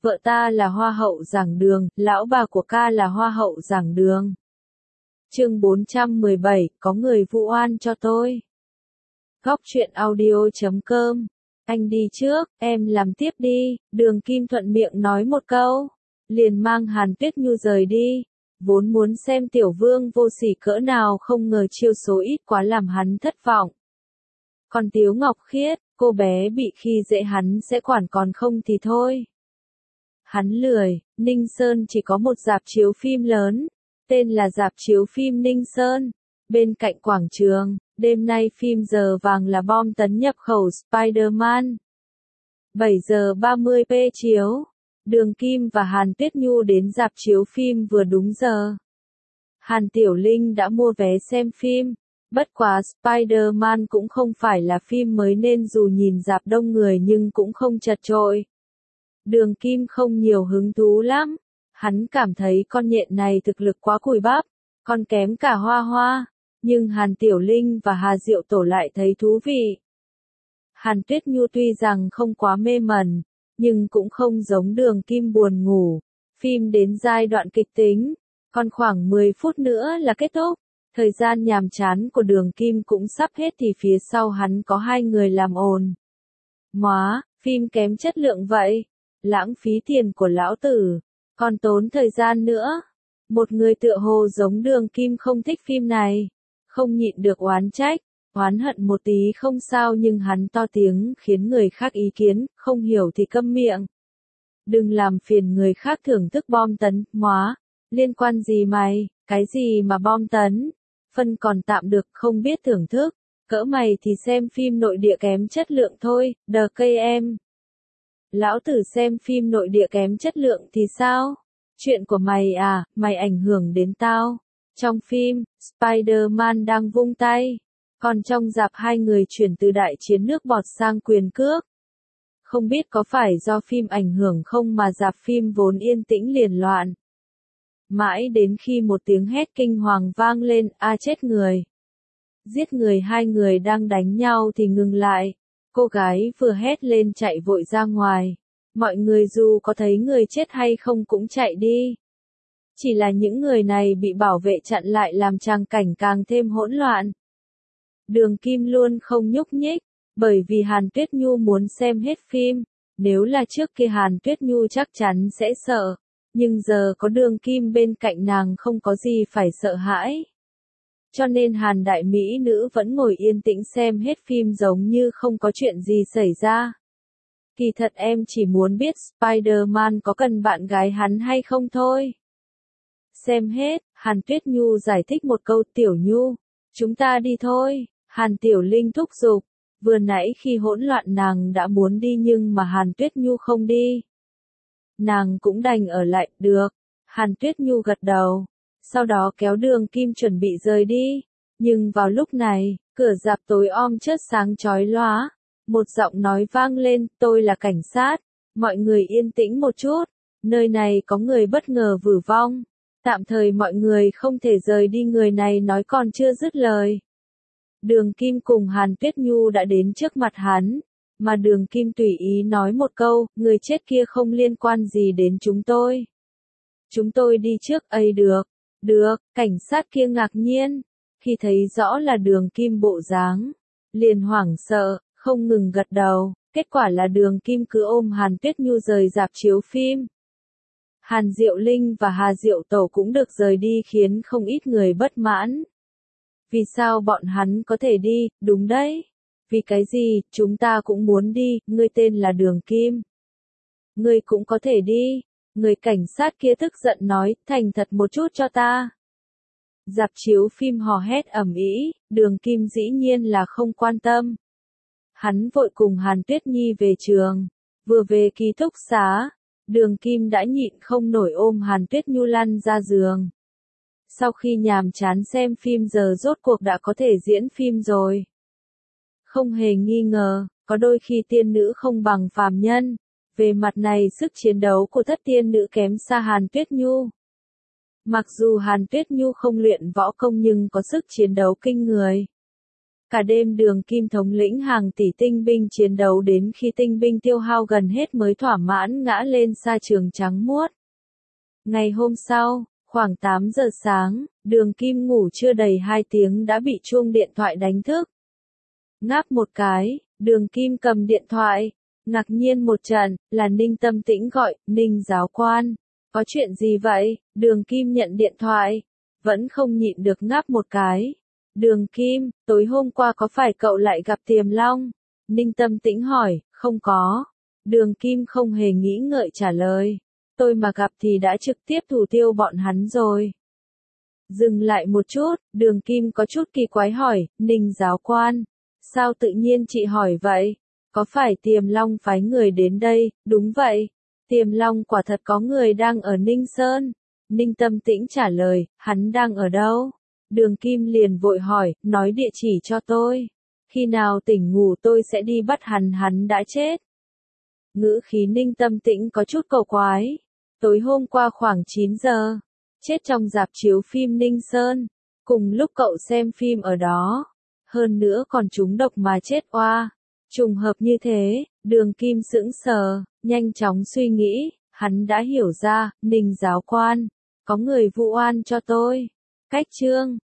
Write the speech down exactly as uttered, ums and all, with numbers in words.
vợ ta là hoa hậu giảng đường, lão bà của ca là hoa hậu giảng đường. Chương bốn trăm mười bảy, có người vu oan cho tôi. Góc truyện audio chấm com. Anh đi trước, em làm tiếp đi, Đường Kim thuận miệng nói một câu, liền mang Hàn Tuyết Nhu rời đi. Vốn muốn xem tiểu vương vô sỉ cỡ nào, không ngờ chiêu số ít quá làm hắn thất vọng. Còn Tiếu Ngọc Khiết, cô bé bị khi dễ hắn sẽ quản, còn không thì thôi. Hắn lười. Ninh Sơn chỉ có một rạp chiếu phim lớn, tên là rạp chiếu phim Ninh Sơn, bên cạnh quảng trường. Đêm nay phim giờ vàng là bom tấn nhập khẩu Spider-Man. bảy giờ ba mươi p chiếu. Đường Kim và Hàn Tuyết Nhu đến rạp chiếu phim vừa đúng giờ. Hàn Tiểu Linh đã mua vé xem phim. Bất quá Spider-Man cũng không phải là phim mới nên dù nhìn rạp đông người nhưng cũng không chật chội. Đường Kim không nhiều hứng thú lắm. Hắn cảm thấy con nhện này thực lực quá cùi bắp, còn kém cả Hoa Hoa. Nhưng Hàn Tiểu Linh và Hà Diệu Tổ lại thấy thú vị. Hàn Tuyết Nhu tuy rằng không quá mê mẩn, nhưng cũng không giống Đường Kim buồn ngủ. Phim đến giai đoạn kịch tính, còn khoảng mười phút nữa là kết thúc. Thời gian nhàm chán của Đường Kim cũng sắp hết thì phía sau hắn có hai người làm ồn. Móa, phim kém chất lượng vậy. Lãng phí tiền của lão tử, còn tốn thời gian nữa. Một người tựa hồ giống Đường Kim không thích phim này, không nhịn được oán trách, oán hận một tí không sao nhưng hắn to tiếng khiến người khác ý kiến, không hiểu thì câm miệng. Đừng làm phiền người khác thưởng thức bom tấn, móa, liên quan gì mày, cái gì mà bom tấn, phân còn tạm được không biết thưởng thức, cỡ mày thì xem phim nội địa kém chất lượng thôi, đờ cây em. Lão tử xem phim nội địa kém chất lượng thì sao? Chuyện của mày à, mày ảnh hưởng đến tao. Trong phim, Spider-Man đang vung tay, còn trong rạp hai người chuyển từ đại chiến nước bọt sang quyền cước. Không biết có phải do phim ảnh hưởng không mà rạp phim vốn yên tĩnh liền loạn. Mãi đến khi một tiếng hét kinh hoàng vang lên, a chết người. Giết người, hai người đang đánh nhau thì ngừng lại. Cô gái vừa hét lên chạy vội ra ngoài. Mọi người dù có thấy người chết hay không cũng chạy đi. Chỉ là những người này bị bảo vệ chặn lại làm tràng cảnh càng thêm hỗn loạn. Đường Kim luôn không nhúc nhích, bởi vì Hàn Tuyết Nhu muốn xem hết phim. Nếu là trước kia Hàn Tuyết Nhu chắc chắn sẽ sợ. Nhưng giờ có Đường Kim bên cạnh nàng không có gì phải sợ hãi. Cho nên Hàn đại mỹ nữ vẫn ngồi yên tĩnh xem hết phim giống như không có chuyện gì xảy ra. Kỳ thật em chỉ muốn biết Spider-Man có cần bạn gái hắn hay không thôi. Xem hết, Hàn Tuyết Nhu giải thích một câu, Tiểu Nhu, chúng ta đi thôi. Hàn Tiểu Linh thúc giục, vừa nãy khi hỗn loạn nàng đã muốn đi nhưng mà Hàn Tuyết Nhu không đi. Nàng cũng đành ở lại, được. Hàn Tuyết Nhu gật đầu, sau đó kéo Đường Kim chuẩn bị rời đi. Nhưng vào lúc này, cửa rạp tối om chớp sáng chói lóa. Một giọng nói vang lên, tôi là cảnh sát. Mọi người yên tĩnh một chút, nơi này có người bất ngờ vử vong. Tạm thời mọi người không thể rời đi, người này nói còn chưa dứt lời. Đường Kim cùng Hàn Tuyết Nhu đã đến trước mặt hắn, mà Đường Kim tùy ý nói một câu, người chết kia không liên quan gì đến chúng tôi. Chúng tôi đi trước, ấy được, được, cảnh sát kia ngạc nhiên, khi thấy rõ là Đường Kim bộ dáng, liền hoảng sợ, không ngừng gật đầu, kết quả là Đường Kim cứ ôm Hàn Tuyết Nhu rời rạp chiếu phim. Hàn Diệu Linh và Hà Diệu Tổ cũng được rời đi khiến không ít người bất mãn. Vì sao bọn hắn có thể đi, đúng đấy. Vì cái gì, chúng ta cũng muốn đi, ngươi tên là Đường Kim. Ngươi cũng có thể đi. Người cảnh sát kia tức giận nói, thành thật một chút cho ta. Rạp chiếu phim hò hét ầm ĩ, Đường Kim dĩ nhiên là không quan tâm. Hắn vội cùng Hàn Tuyết Nhi về trường, vừa về ký túc xá. Đường Kim đã nhịn không nổi ôm Hàn Tuyết Nhu lăn ra giường. Sau khi nhàm chán xem phim giờ rốt cuộc đã có thể diễn phim rồi. Không hề nghi ngờ, có đôi khi tiên nữ không bằng phàm nhân. Về mặt này sức chiến đấu của thất tiên nữ kém xa Hàn Tuyết Nhu. Mặc dù Hàn Tuyết Nhu không luyện võ công nhưng có sức chiến đấu kinh người. Cả đêm Đường Kim thống lĩnh hàng tỷ tinh binh chiến đấu đến khi tinh binh tiêu hao gần hết mới thỏa mãn ngã lên sa trường trắng muốt. Ngày hôm sau, khoảng tám giờ sáng, Đường Kim ngủ chưa đầy hai tiếng đã bị chuông điện thoại đánh thức. Ngáp một cái, Đường Kim cầm điện thoại, ngạc nhiên một trận, là Ninh Tâm Tĩnh gọi. Ninh giáo quan, có chuyện gì vậy? Đường Kim nhận điện thoại, vẫn không nhịn được ngáp một cái. Đường Kim, tối hôm qua có phải cậu lại gặp Tiềm Long? Ninh Tâm Tĩnh hỏi. Không có. Đường Kim không hề nghĩ ngợi trả lời. Tôi mà gặp thì đã trực tiếp thủ tiêu bọn hắn rồi. Dừng lại một chút, Đường Kim có chút kỳ quái hỏi. Ninh giáo quan, sao tự nhiên chị hỏi vậy? Có phải Tiềm Long phái người đến đây? Đúng vậy. Tiềm Long quả thật có người đang ở Ninh Sơn. Ninh Tâm Tĩnh trả lời. Hắn đang ở đâu? Đường Kim liền vội hỏi. Nói địa chỉ cho tôi. Khi nào tỉnh ngủ tôi sẽ đi bắt hắn. Hắn đã chết. Ngữ khí Ninh Tâm Tĩnh có chút cầu quái. Tối hôm qua khoảng chín giờ. Chết trong rạp chiếu phim Ninh Sơn. Cùng lúc cậu xem phim ở đó. Hơn nữa còn trúng độc mà chết oa. Trùng hợp như thế, Đường Kim sững sờ, nhanh chóng suy nghĩ, hắn đã hiểu ra. Ninh giáo quan, có người vu oan cho tôi. Cách chương